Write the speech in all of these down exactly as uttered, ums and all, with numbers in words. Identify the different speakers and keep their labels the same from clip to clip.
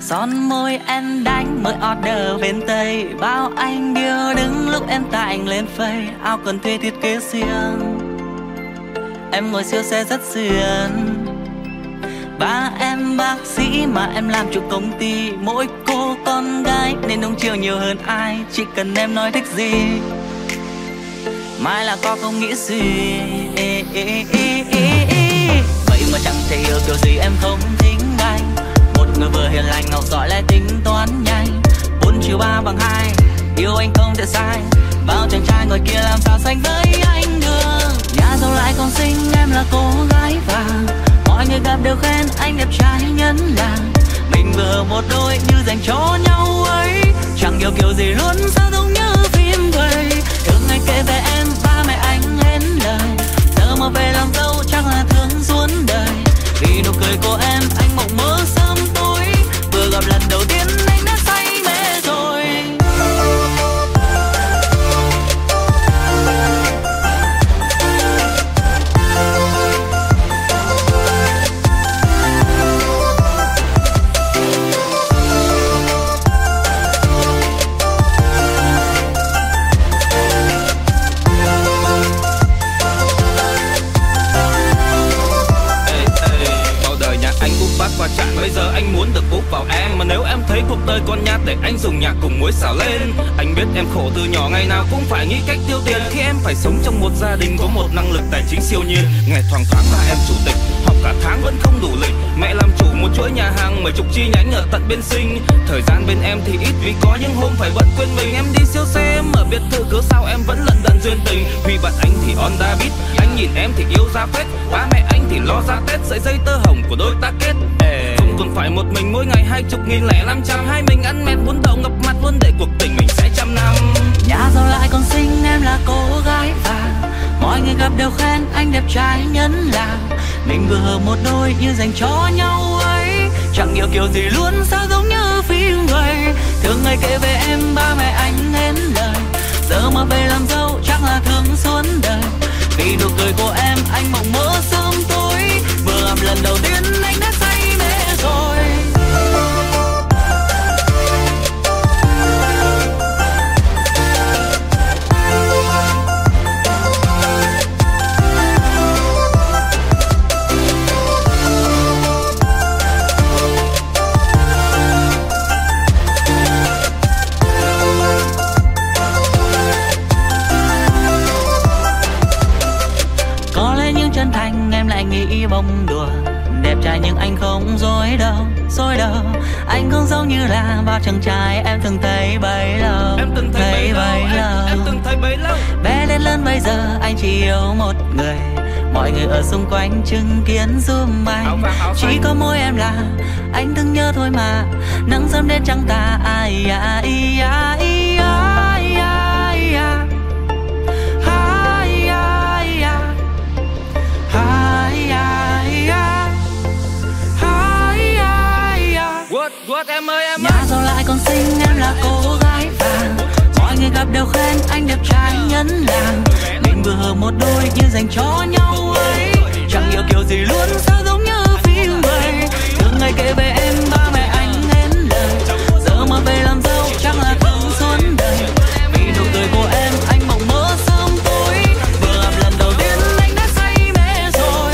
Speaker 1: Son môi em đánh mới order bên Tây, bao anh điêu đứng lúc em tại anh lên phây. Áo cần thuê thiết kế riêng, em ngồi siêu xe rất xuyên. Ba em bác sĩ mà em làm chủ công ty. Mỗi cô con gái nên nông chiều nhiều hơn ai. Chỉ cần em nói thích gì mai là có không nghĩ gì. ê, ê, ê, ê, ê. Vậy mà chẳng thể hiểu kiểu gì em không thích anh. Một người vừa hiền lành học giỏi lại tính toán nhanh. Bốn chiều ba bằng hai, yêu anh không thể sai. Bao chàng trai ngồi kia làm sao sánh với anh được. Nhà giàu lại còn xinh, em là cô gái vàng. Mọi người gặp đều khen anh đẹp trai nhân làng. Mình vừa một đôi như dành cho nhau ấy. Chẳng hiểu kiểu gì luôn sao giống như phim vậy. Thường ngày kể về em ba mẹ anh hết lời. Giờ mà về làm dâu chắc là thương suốt đời. Vì nụ cười của em anh mộng mơ sớm tối. Vừa gặp lần đầu tiên anh đã say mê rồi.
Speaker 2: Và chạm bây giờ anh muốn được úp vào em. Mà nếu em thấy cuộc đời con nhát để anh dùng nhạc cùng muối xào lên. Anh biết em khổ từ nhỏ ngày nào cũng phải nghĩ cách tiêu tiền. Khi em phải sống trong một gia đình có một năng lực tài chính siêu nhiên. Nghe thoáng thoáng là em chủ tịch, học cả tháng vẫn không đủ lịch. Mẹ làm chủ một chuỗi nhà hàng mấy chục chi nhánh ở tận bên Sinh. Thời gian bên em thì ít vì có những hôm phải bận quên mình. Em đi siêu xe em ở biệt thự cớ sao em vẫn lận đận duyên tình. Vì bạn anh thì Honda Beat, anh nhìn em thì yêu ra phết. Ba mẹ anh thì lo ra Tết, sợi dây tơ hồng của đôi ta kết. Không còn phải một mình mỗi ngày hai chục nghìn lẻ năm trăm. Hai mình ăn mệt muốn đầu ngập mặt luôn để cuộc tình mình sẽ trăm năm.
Speaker 1: Nhà giàu lại còn xinh em là cô gái vàng. Mọi người gặp đều khen anh đẹp trai nhân làng. Mình vừa hợp một đôi như dành cho nhau ấy. Chẳng hiểu kiểu gì luôn sao giống như phim vậy. Thường ngày kể về em ba mẹ anh hết lời. Giờ mà về làm dâu chắc là thương suốt đời. Vì nụ cười của em anh mộng mơ sớm tối. Vừa gặp lần đầu tiên anh đã say mê rồi. Chân thành em lại nghĩ bông đùa. Đẹp trai nhưng anh không dối đâu, dối đâu. Anh không giống như là bao chàng trai em từng thấy bấy lâu.
Speaker 2: Em từng thấy, thấy bấy lâu, em, em từng thấy bấy lâu.
Speaker 1: Bé đến lớn bây giờ anh chỉ yêu một người. Mọi người ở xung quanh chứng kiến giúp anh.
Speaker 2: Áo vàng, áo
Speaker 1: chỉ có mỗi em là anh từng nhớ thôi mà. Nắng sớm đến trăng tà ai à, ai à, ai à.
Speaker 2: What em ơi em
Speaker 1: ơi. Nhà giàu lại còn xinh em là cô gái vàng. Mọi người gặp đều khen anh đẹp trai nhân làng. Mình vừa hợp một đôi như dành cho nhau ấy. Chẳng hiểu kiểu gì luôn sao giống như phim vậy. Thường ngày kể về em ba mẹ anh hết lời. Giờ mà về làm dâu chắc là thương suốt đời. Vì nụ cười của em anh mộng mơ sớm tối. Vừa gặp lần đầu tiên anh đã say mê rồi.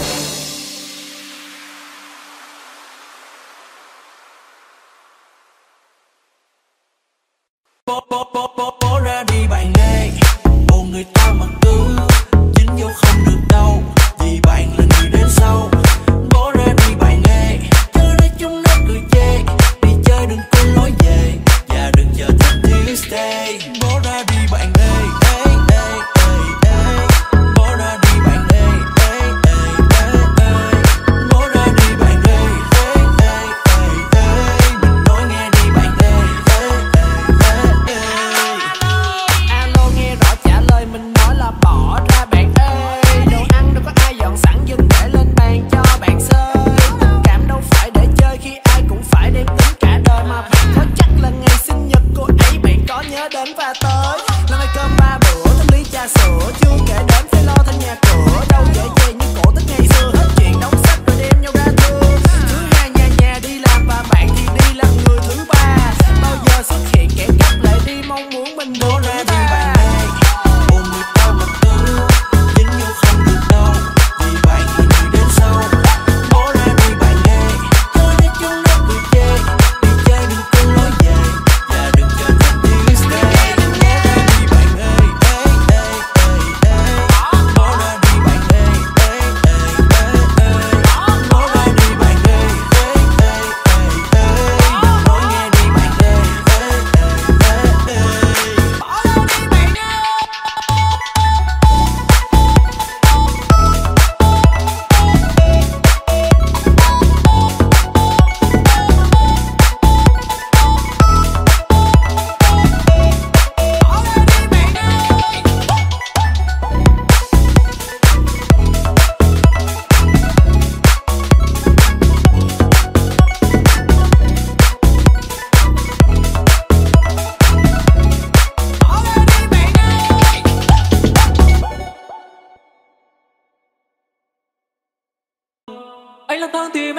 Speaker 3: Bố, bố, bố, bố, bố ra đi bạn ơi. Một người ta mà cứ dính vô không được đâu. Vì bạn là người đến sau. Bố ra đi bạn ơi. Chơi đây chúng nó cười chê. Đi chơi đừng có lối về. Và đừng chờ thích Tuesday. Bố ra đi bạn ơi. Ê, ê, ê, ê. Bố ra đi bạn ơi. Ê, ê, ê, ê. Bố ra đi bạn ơi. Ê, ê, ê, ê. Mình nói nghe đi bạn ơi. Ê, ê, ê, ê.
Speaker 4: Alo nghe rõ trả lời mình nói là bỏ ra bạn ơi. Đồ ăn đâu có ai dọn sẵn dừng để lên bàn cho bạn xơi. Tình cảm đâu phải để chơi khi ai cũng phải đem tính cả đời. Mà bạn có chắc là ngày sinh nhật cô ấy bạn có nhớ đến và tới. Lần này cơm ba bữa thêm ly trà sữa. Chưa kể đến phải lo thêm nhà cửa. Đâu dễ dàng như cổ tích ngày xưa. Hết chuyện đóng sách rồi đem nhau ra thương. Thứ hai nhà nhà đi làm và bạn thì đi làm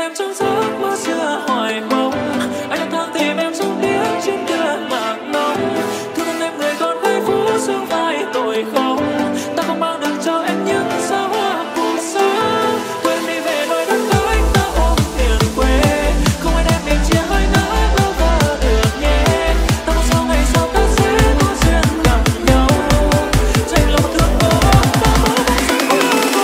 Speaker 3: em trong giấc mơ xưa hoài mong. Anh lang thang tìm em trong tiếng chim đưa mạc nóng. Thương thân em người còn gái phú sương vai tội không. Ta không mang được cho em những xa hoa cuộc sống. Quên đi về nơi đất khách ta ôm miền quê. Không ai đem mình chia hai ngã bơ vơ được nhé. Ta mong sau ngày sau ta sẽ có duyên gặp nhau. Tranh lòng thương có ta mơ mong sẽ vui.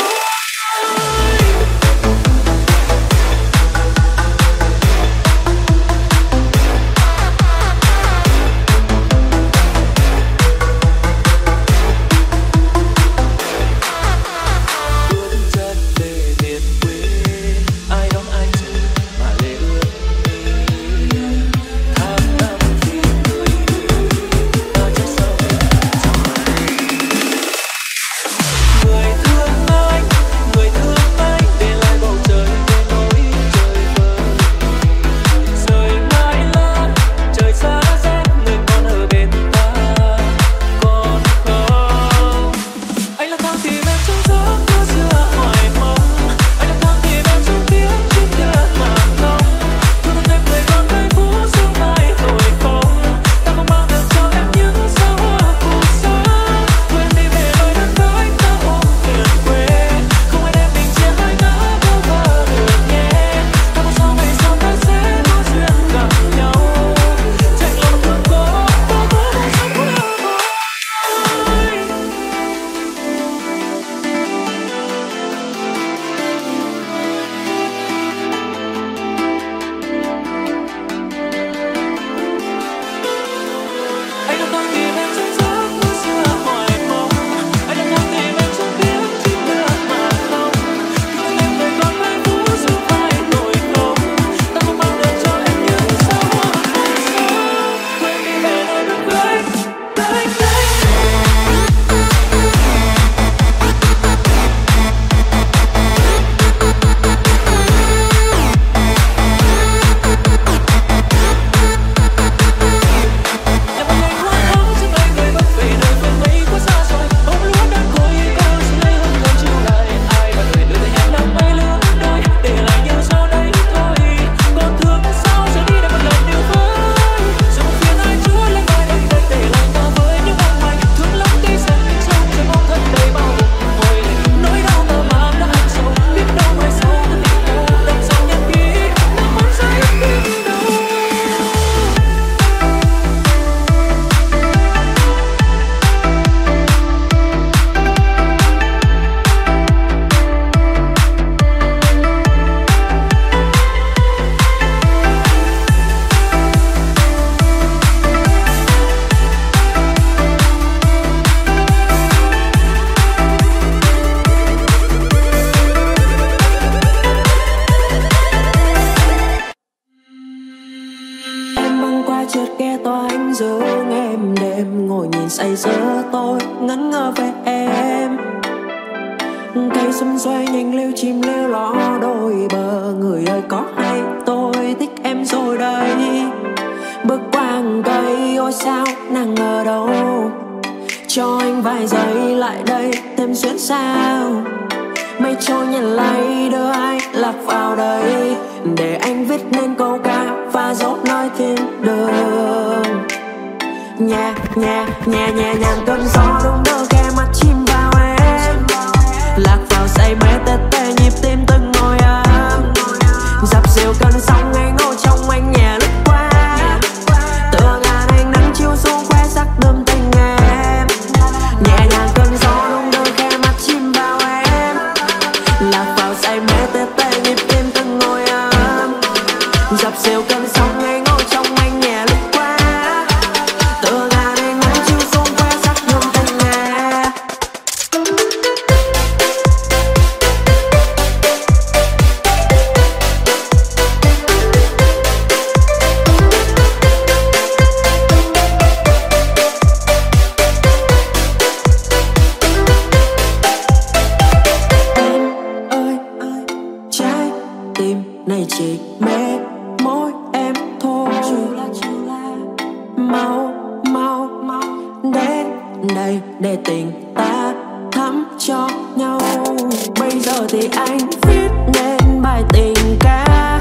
Speaker 4: đây để tình ta thắm cho nhau. Bây giờ thì anh viết nên bài tình ca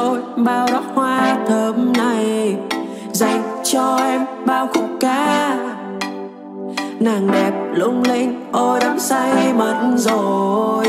Speaker 4: tôi bao đóa hoa thơm này, dành cho em bao khúc ca. Nàng đẹp lung linh, ôi đắm say mất rồi.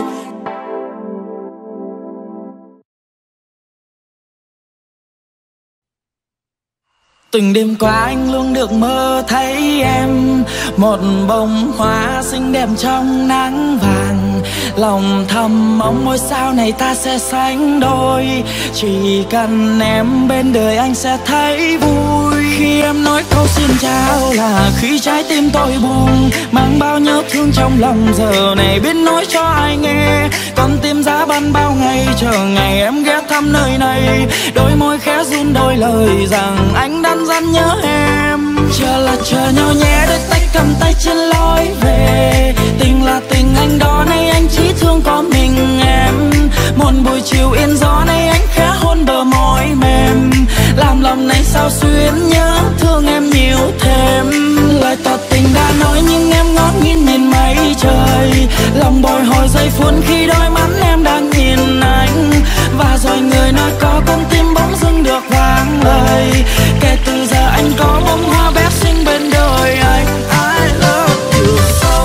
Speaker 1: Từng đêm qua anh luôn được mơ thấy em, một bông hoa xinh đẹp trong nắng vàng. Lòng thầm mong ngôi sao này ta sẽ sánh đôi, chỉ cần em bên đời anh sẽ thấy vui. Khi em nói câu xin chào là khi trái tim tôi buồn, mang bao nhớ thương trong lòng giờ này biết nói cho ai nghe. Con tim giá băng bao ngày chờ ngày em ghé thăm nơi này, đôi môi khẽ run đôi lời rằng anh đang dần nhớ em. Chờ là chờ nhau nhé, đôi tay cầm tay trên lối về. Tình là tình anh đó, nay anh chỉ thương có mình em. Một buổi chiều yên gió nay anh khẽ hôn bờ môi mềm, làm lòng này sao xuyến nhớ thương em nhiều thêm. Lời tỏ tình đã nói nhưng em ngó nghiêng nhìn mây trời, lòng bồi hồi giây phút khi đôi mắt em đang nhìn anh. Và rồi người nói có con tim bỗng dưng được vang lời, kể từ giờ anh có bông hoa bé xinh bên đời anh. I love you so.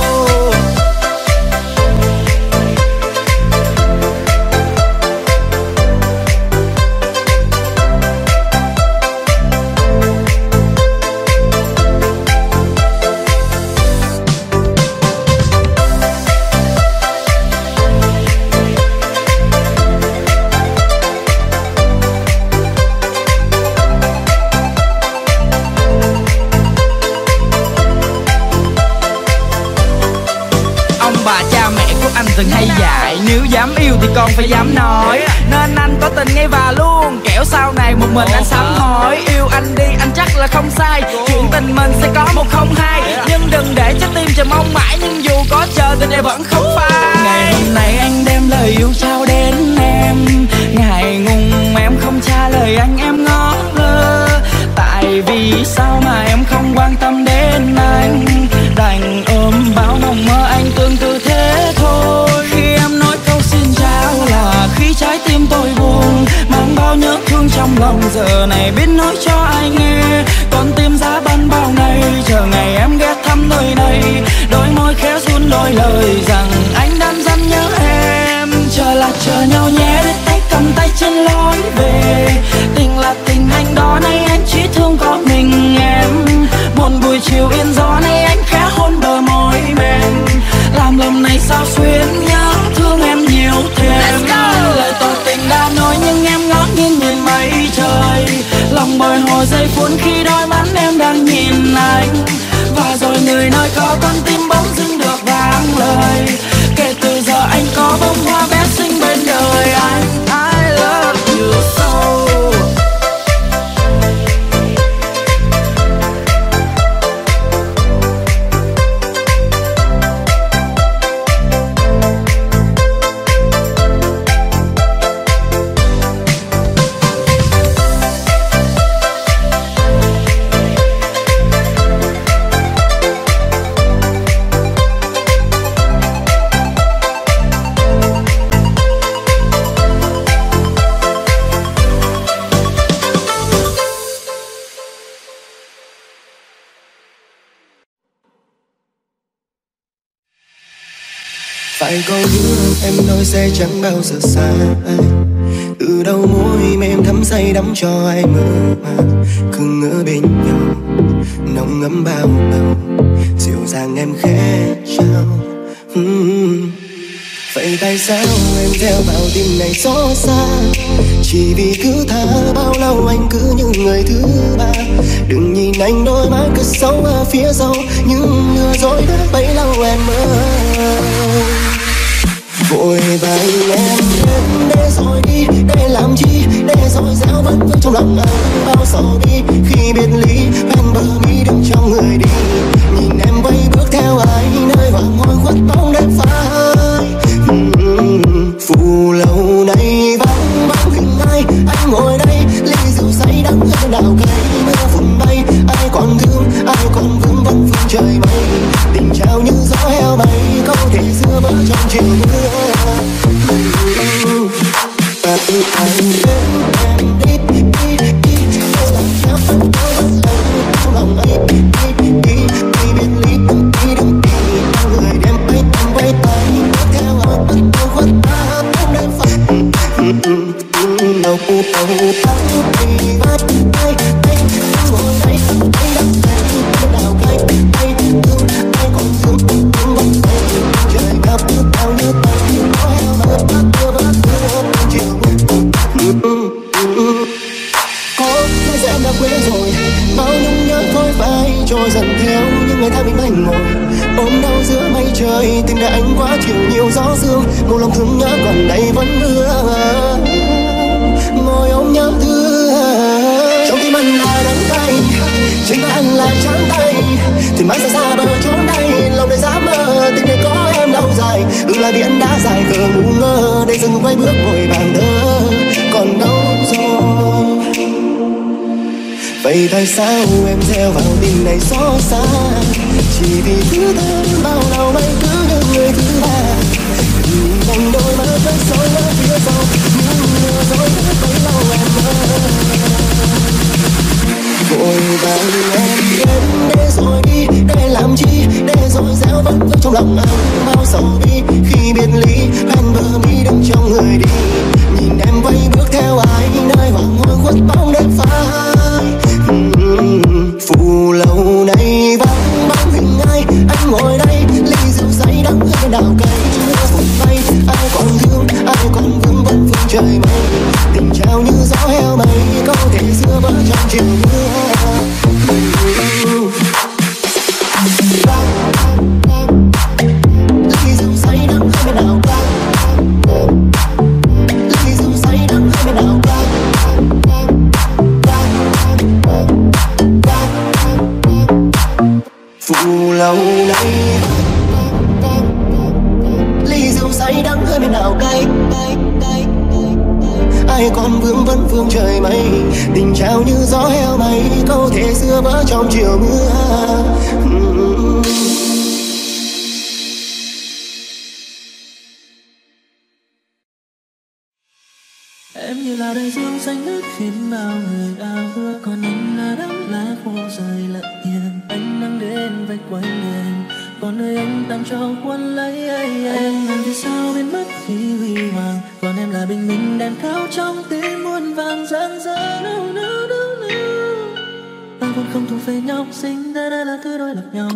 Speaker 1: Anh từng hay dạy nếu dám yêu thì con phải dám nói, nên anh có tình ngay và luôn, kẻo sau này một mình anh sám hối. Yêu anh đi anh chắc là không sai, chuyện tình mình sẽ có một không hai, nhưng đừng để trái tim chờ mong mãi, nhưng dù có chờ thì này vẫn không phai. Ngày hôm nay anh đem lời yêu trao đến em, ngại ngùng em không trả lời anh em ngó lơ. Tại vì sao mà em không quan tâm đến anh, đành ôm bao mộng mơ anh tương tự thế thôi. Khi em nói câu xin chào là khi trái tim tôi buồn, mang bao nhớ thương trong lòng giờ này biết nói cho ai nghe. Con tim giá băng bao ngày chờ ngày em ghé thăm nơi này, đôi môi khẽ run đôi lời rằng anh đang dần nhớ em. Chờ là chờ nhau nhé, đôi tay cầm tay trên lối về. Tình là tình anh đó, nay anh chỉ thương có mình em. Một buổi chiều yên gió nay anh khẽ hôn bờ môi mềm, làm lòng này sao xuyến nhớ thương em nhiều thêm. Lời tỏ tình đã nói nhưng em ngó nghiêng nhìn mây trời, lòng bồi hồi giây phút khi đôi mắt em đang nhìn anh. Và rồi người nói có con tim bỗng dưng được vang lời, kể từ giờ anh có bông hoa bé xinh bên đời anh. I love you so.
Speaker 5: Phải câu hứa em nói sẽ chẳng bao giờ xa anh, từ đầu môi mềm thắm say đắm cho ai mơ màng. Cứ ngỡ bên nhau nồng ấm bao lâu, dịu dàng em khẽ trao. uhm. Vậy tại sao em theo vào tim này xót xa, chỉ vì cứ tha bao lâu anh cứ như người thứ ba. Đừng nhìn anh đôi mắt cứ sâu ở phía sau, nhưng lừa dối đã bấy lâu em mơ. Vội vàng em đến để rồi đi, để làm chi, để rồi gieo vẫn vương trong lòng anh bao sầu đi. Khi biệt ly ven bờ mi đứng trong người đi, nhìn em quay bước theo ai nơi hoàng hôn khuất bóng đêm phai. Phù lâu nay vắng bóng hình ai, anh ngồi đây ly rượu say đắng hơn đào cây. Mưa phùn bay ai còn thương, ai còn vương vấn phương trời bay. Tình trao như gió heo bay, câu thể xưa vỡ trong chiều mưa. Và từ anh đến em mình ngồi ôm đau giữa mây trời. Tình đã anh quá chiều nhiều gió sương, một lòng thương nhớ còn đây vẫn mưa. Ngồi ôm nhau thương trong tim anh là đắng cay, chính là anh là trắng tay. Thuyền mãi xa xa bờ chốn đây, lòng đầy dám mơ tình này có em lâu dài. Ừ là biển đã dài khờ ngu ngơ, để dừng quay bước vội vàng đỡ còn đâu rồi. Vậy tại sao em gieo vào tình này xót xa, chỉ vì thứ thân bao đầu mây cứ như người thứ ba. Đành đôi mắt vẫn soi lỡ phía sau, nhưng lừa dối hết bấy lâu em mơ. Vội vàng em đến để rồi đi, để làm chi, để rồi gieo vẫn vương trong lòng anh bao sầu bi. Khi biệt ly anh bờ mi đứng trong người đi, nhìn em quay bước theo ai nơi hoàng hôn khuất bóng đêm phai. Phù lâu nay vắng bóng hình ai, anh ngồi đây ly rượu say đắng hơi đào cay chưa phút bay. Ai còn thương, ai còn vương vấn phương trời mây, tình trao như gió heo mây, có thể xưa vỡ trong chiều mưa. Ly rượu say đắng hơi đào cay, ly rượu say đắng hơi đào cay. Phù lâu nay ly rượu say đắng hơi bên nào cay. Ai còn vương vấn phương trời mây, tình trao như gió heo mây, câu thể xưa vỡ trong chiều mưa.
Speaker 1: Em như là đại dương xanh ngắt khiến bao người ao ước, còn anh là đám lá khô rơi lặng yên. Anh đang đến vạch quanh em, còn nơi anh tạm cho quân lấy. Anh làm vì sao biến mất khi huy hoàng, còn em là bình minh đèn thao trong tim muôn vàng rạng rỡ. No, no, no, no. Ta vẫn không thuộc về nhau, sinh ra đã là thứ đôi lập nhau.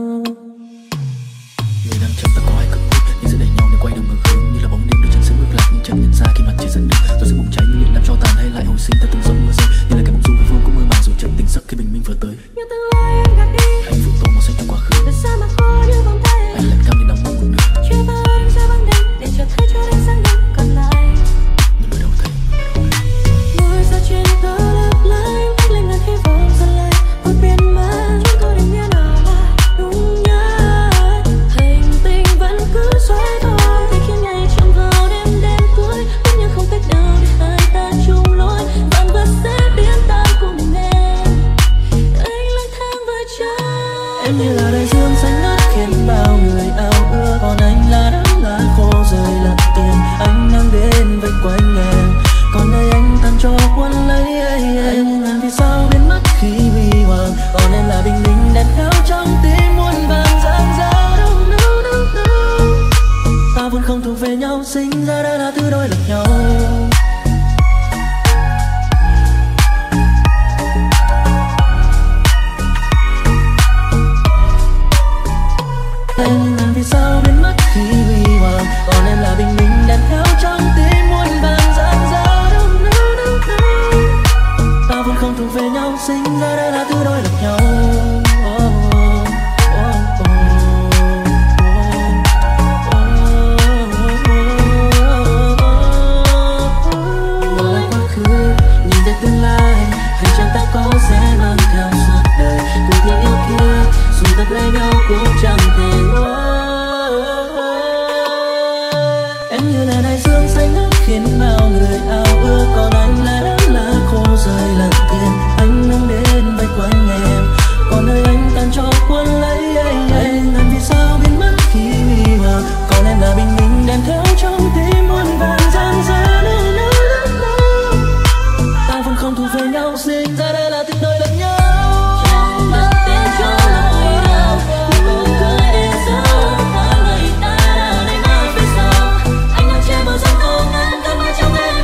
Speaker 6: Người đang trong ta có ai cực hút, nhưng giữa đẩy nhau nên quay đầu ngược hướng, như là bóng đêm đôi chân sẽ bước lạc nhưng chẳng nhận ra khi mặt trời dần đứng. Rồi sẽ bùng cháy như liệu làm cho tàn hay lại hồi sinh ta từng giống mưa rơi, như là cái bóng du của vương cũng mơ màng rồi chợt tỉnh giấc khi bình minh vừa tới.
Speaker 7: Nhưng tương lai em gạt đi,
Speaker 6: hạnh phúc tô màu xanh trong quá khứ.
Speaker 7: đời xa mà khó như vòng tay,
Speaker 6: Anh lạnh cam như đóng một nửa.
Speaker 7: chưa bao em ra băng đêm để chờ thấy cho đến sáng đêm còn lại.
Speaker 6: Nhưng ở đâu thấy,
Speaker 7: Mưa rơi trên tơ lấp lánh, cách lên ngàn hy vọng dần lại một biển mang. Chúng có điểm nhớ nào là đúng nhất, hành tinh vẫn cứ xoay thôi, thì khiến ngày chậm vào đêm đêm cuối. Biết nhưng không cách nào để hai ta chung lối, vạn vật sẽ biến tan cùng em. Anh lang thang với trái.
Speaker 1: Em như là đại dương xanh ngắt khiến bao người ao ước, còn anh là đám lá khô rơi lặng yên. Anh đang đến vây quanh em, còn nơi anh tàn cho quân lấy. Anh làm vì sao biến mất khi huy hoàng, còn em là bình minh đèn thao trong tim muôn vàng rạng rỡ. No, no, no, no. Ta vẫn không thuộc về nhau, sinh ra đã là thứ đôi lập nhau. Anh làm vì sao biến mất khi huy hoàng, còn em là bình minh đèn thao trong tim muôn vàng rạng rỡ. No, no, no, no. Ta vẫn không thuộc về nhau, sinh ra đã là thứ đôi lập nhau. Oh, oh, oh, oh, oh. Ngồi lại quá khứ, nhìn về tương lai, hay chẳng ta có sẽ mang theo suốt đời. Cuộc tình yêu kia, dù ta lấy nhau cũng chẳng thể ngồi. Em như là đại dương xanh ngắt khiến bao người ao ước, còn anh là đám lá khô rơi lặng yên. Anh đang đến vây quanh em, còn nơi anh tàn cho quân lấy. Anh làm vì sao biến mất khi huy hoàng, còn em là bình minh đèn theo trong tim muôn vàng rạng rỡ. No, no, no, no. Ta vẫn không thuộc về nhau, sinh ra đây là tình đôi lập nhau.
Speaker 7: Chẳng đặt tên cho nỗi đau, nụ cười đến giữa hai người ta đã để lại phía sau. Anh đang che mơ giấc ngủ ngắn cơn mơ trong đêm.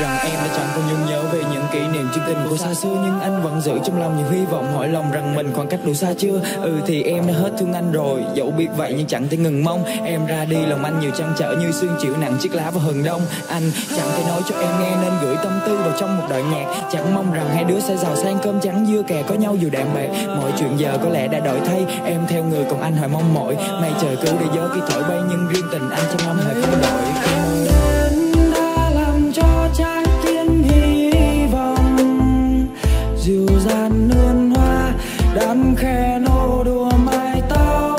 Speaker 8: rằng em đã chẳng còn nhung nhớ về những kỷ niệm chân tình của xa xưa, nhưng anh vẫn giữ trong lòng nhiều hy vọng, hỏi lòng rằng mình khoảng cách đủ xa chưa. Ừ thì em đã hết thương anh rồi, dẫu biết vậy nhưng chẳng thể ngừng mong. Em ra đi lòng anh nhiều trăn trở như sương chịu nặng chiếc lá vào hừng đông. Anh chẳng thể nói cho em nghe nên gửi tâm tư vào trong một đoạn nhạc, chẳng mong rằng hai đứa sẽ giàu sang cơm trắng dưa kè có nhau dù đạm bạc. Mọi chuyện giờ có lẽ đã đổi thay, em theo người còn anh hỏi mong mỏi. Mây trời cứ để gió khi thổi bay nhưng riêng tình anh trăm năm hề không đổi.
Speaker 9: Em đến đã làm cho trái tim hy vọng dịu dàng nương hoa đan khe nô đùa mái tóc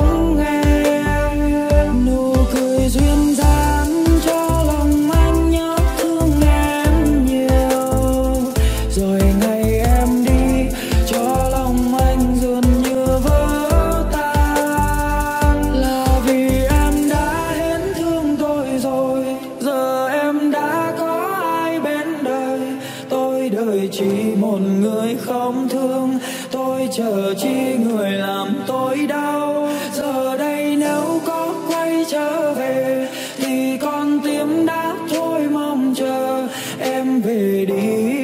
Speaker 9: em, nụ cười duyên dáng cho lòng anh nhớ thương em nhiều. Rồi ngày em đi cho lòng anh dường như vỡ tan, là vì em đã hết thương tôi rồi. Giờ em đã có ai bên đời, tôi đời chỉ một người không thương, tôi chờ chi người làm tôi đau. Giờ đây nếu có quay trở về thì con tim đã thôi mong chờ em về đi,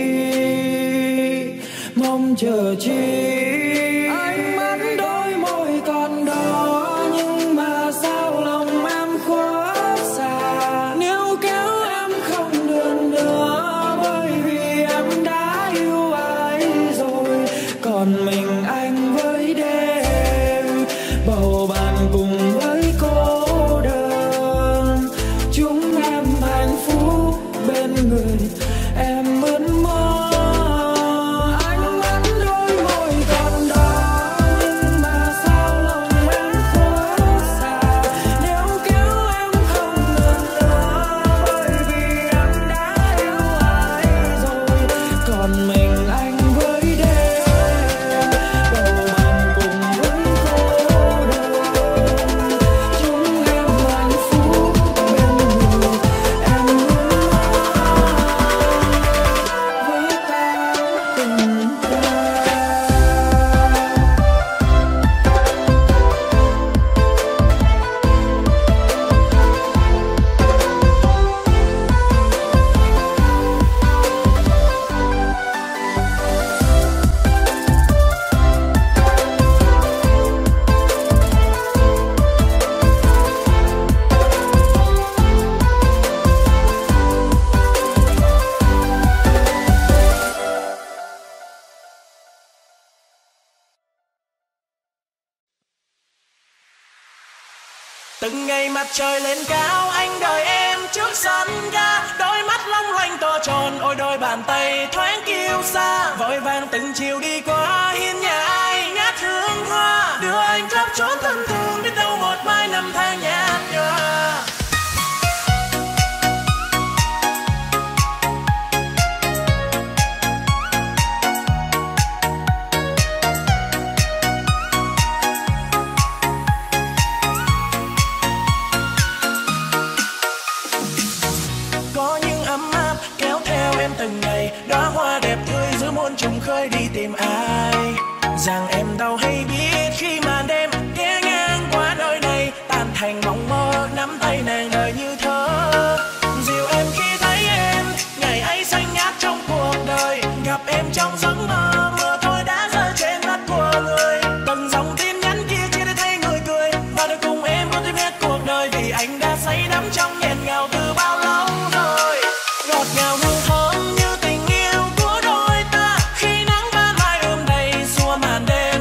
Speaker 9: mong chờ chi. Ánh mắt đôi môi còn đó nhưng mà sao lòng em khuất xa. Nếu kéo em không được nữa bởi vì em đã yêu ai rồi, còn mình anh với đêm bầu bạn cùng với cô đơn. Chúng em hạnh phúc bên người em mơn mơ. Ánh mắt đôi môi còn đó nhưng mà sao lòng em khuất xa. Nếu kéo em không được nữa bởi vì em đã yêu ai rồi, còn mình anh với đêm bầu bạn cùng với cô đơn. Chúng em hạnh phúc bên người em mơn mơ với ta tình ta.
Speaker 4: Từng ngày mặt trời lên cao anh đợi em trước sân ga, đôi mắt long lanh to tròn ôi đôi bàn tay thoáng kiêu sa. Vội vàng từng chiều đi qua hiên nhà ai ngát hương hoa, đưa anh khắp trốn thân thương biết đâu một mai năm tháng nhạt nhòa. Có những ấm áp kéo theo em từng ngày, đóa hoa đẹp tươi giữa muôn trùng khơi đi tìm ai. Rằng em đâu hay biết khi màn đêm ghé ngang qua nơi này, tan thành mộng mơ nắm tay nàng đời như thơ. Dìu em khi thấy em ngày ấy xanh ngát trong cuộc đời, gặp em trong giấc mơ mưa thôi đã rơi trên mắt của người. Từng dòng tin nhắn kia chỉ để thấy người cười và được cùng em có thêm hết cuộc đời, vì anh đã say đắm trong nghẹn ngào từ bao lâu rồi. Ngọt ngào hương thơm như tình yêu của đôi ta, khi nắng ban mai ươm đầy xua màn đêm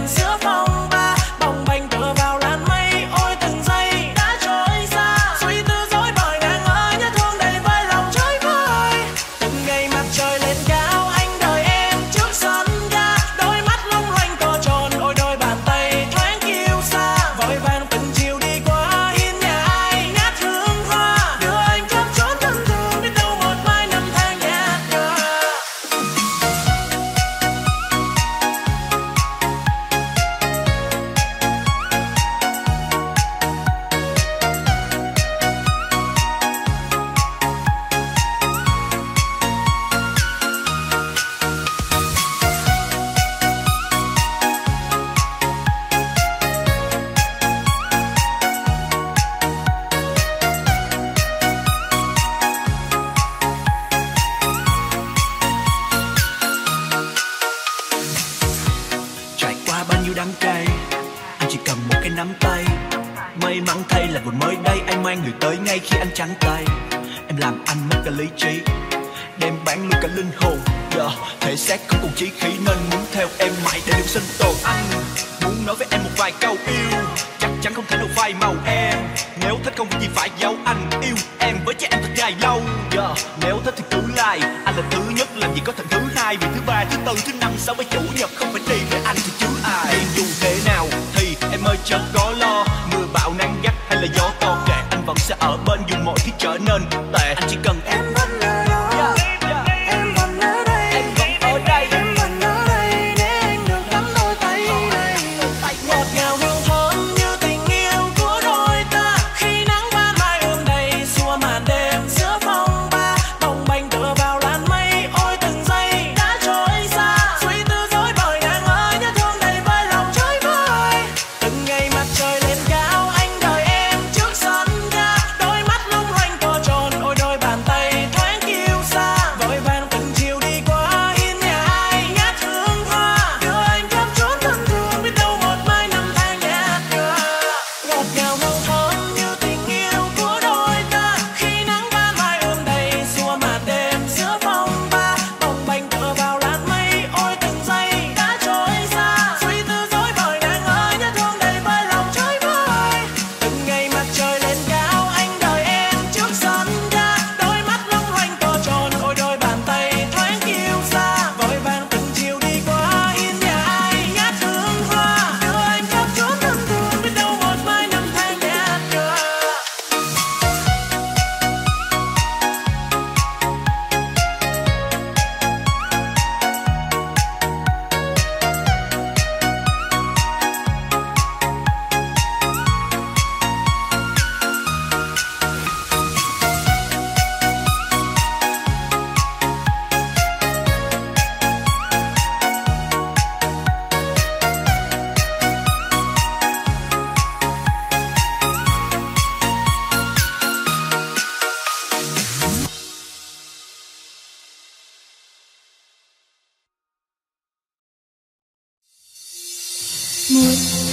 Speaker 3: nhiêu đắng cay, anh chỉ cần một cái nắm tay. May mắn thay là vừa mới đây anh mang người tới ngay khi anh trắng tay. Em làm anh mất cả lý trí, đem bán luôn cả linh hồn. Yeah, thể xác không còn chí khí nên muốn theo em mãi để được sinh tồn. Anh muốn nói với em một vài câu yêu, chắc chắn không thể đâu phai màu em. Nếu thích không có gì phải giấu, anh yêu em với cho em thật dài lâu. Yeah, nếu thích thì cứ like, anh là thứ nhất làm gì có thằng thứ hai. Vì thứ ba, thứ tư, thứ năm, sáu với chủ nhật không phải đi với anh thì chứ ai. Đi dù thế nào thì em ơi chớ có lo, mưa bão nắng gắt hay là gió to kệ anh vẫn sẽ ở bên dù mọi thứ trở nên tệ. Anh chỉ cần em vẫn ở đó. Yeah.
Speaker 4: Em vẫn ở đây,
Speaker 3: Em vẫn ở đây.
Speaker 4: em vẫn ở đây để anh được nắm đôi tay này. Ngọt ngào hương thơm như tình yêu của đôi ta, khi nắng ban mai ươm đầy xua màn đêm giữa phong ba. Bồng bềnh tựa vào làn mây, ôi từng giây đã trôi xa. Suy tư dối bời nàng ơi, nhớ thương đầy vơi lòng chơi vơi. Từng ngày mặt trời lên cao, anh đợi em trước sân ga. Đôi mắt lung linh to tròn, ôi đôi bàn tay thoáng kiêu sa. Vội vàng từng chiều đi qua hiên nhà ai ngát hương hoa, đưa anh khắp chốn thân thương, biết đâu một mai năm tháng nhạt nhòa. Ngọt ngào hương thơm như tình yêu của đôi ta, khi nắng ban mai ươm đầy xua màn đêm giữa phong ba. Bồng bềnh tựa vào làn mây, ôi từng giây đã trôi xa. Suy tư dối bời nàng ơi, nhớ thương đầy vơi lòng chơi vơi. Từng ngày mặt trời lên cao, anh đợi em trước sân ga. Đôi mắt long lanh to tròn, ôi đôi bàn tay thoáng kiêu sa. Vội vàng từng chiều đi qua hiên nhà ai ngát hương hoa, đưa anh khắp chốn thân thương, biết đâu một mai năm tháng nhạt nhòa.
Speaker 7: Một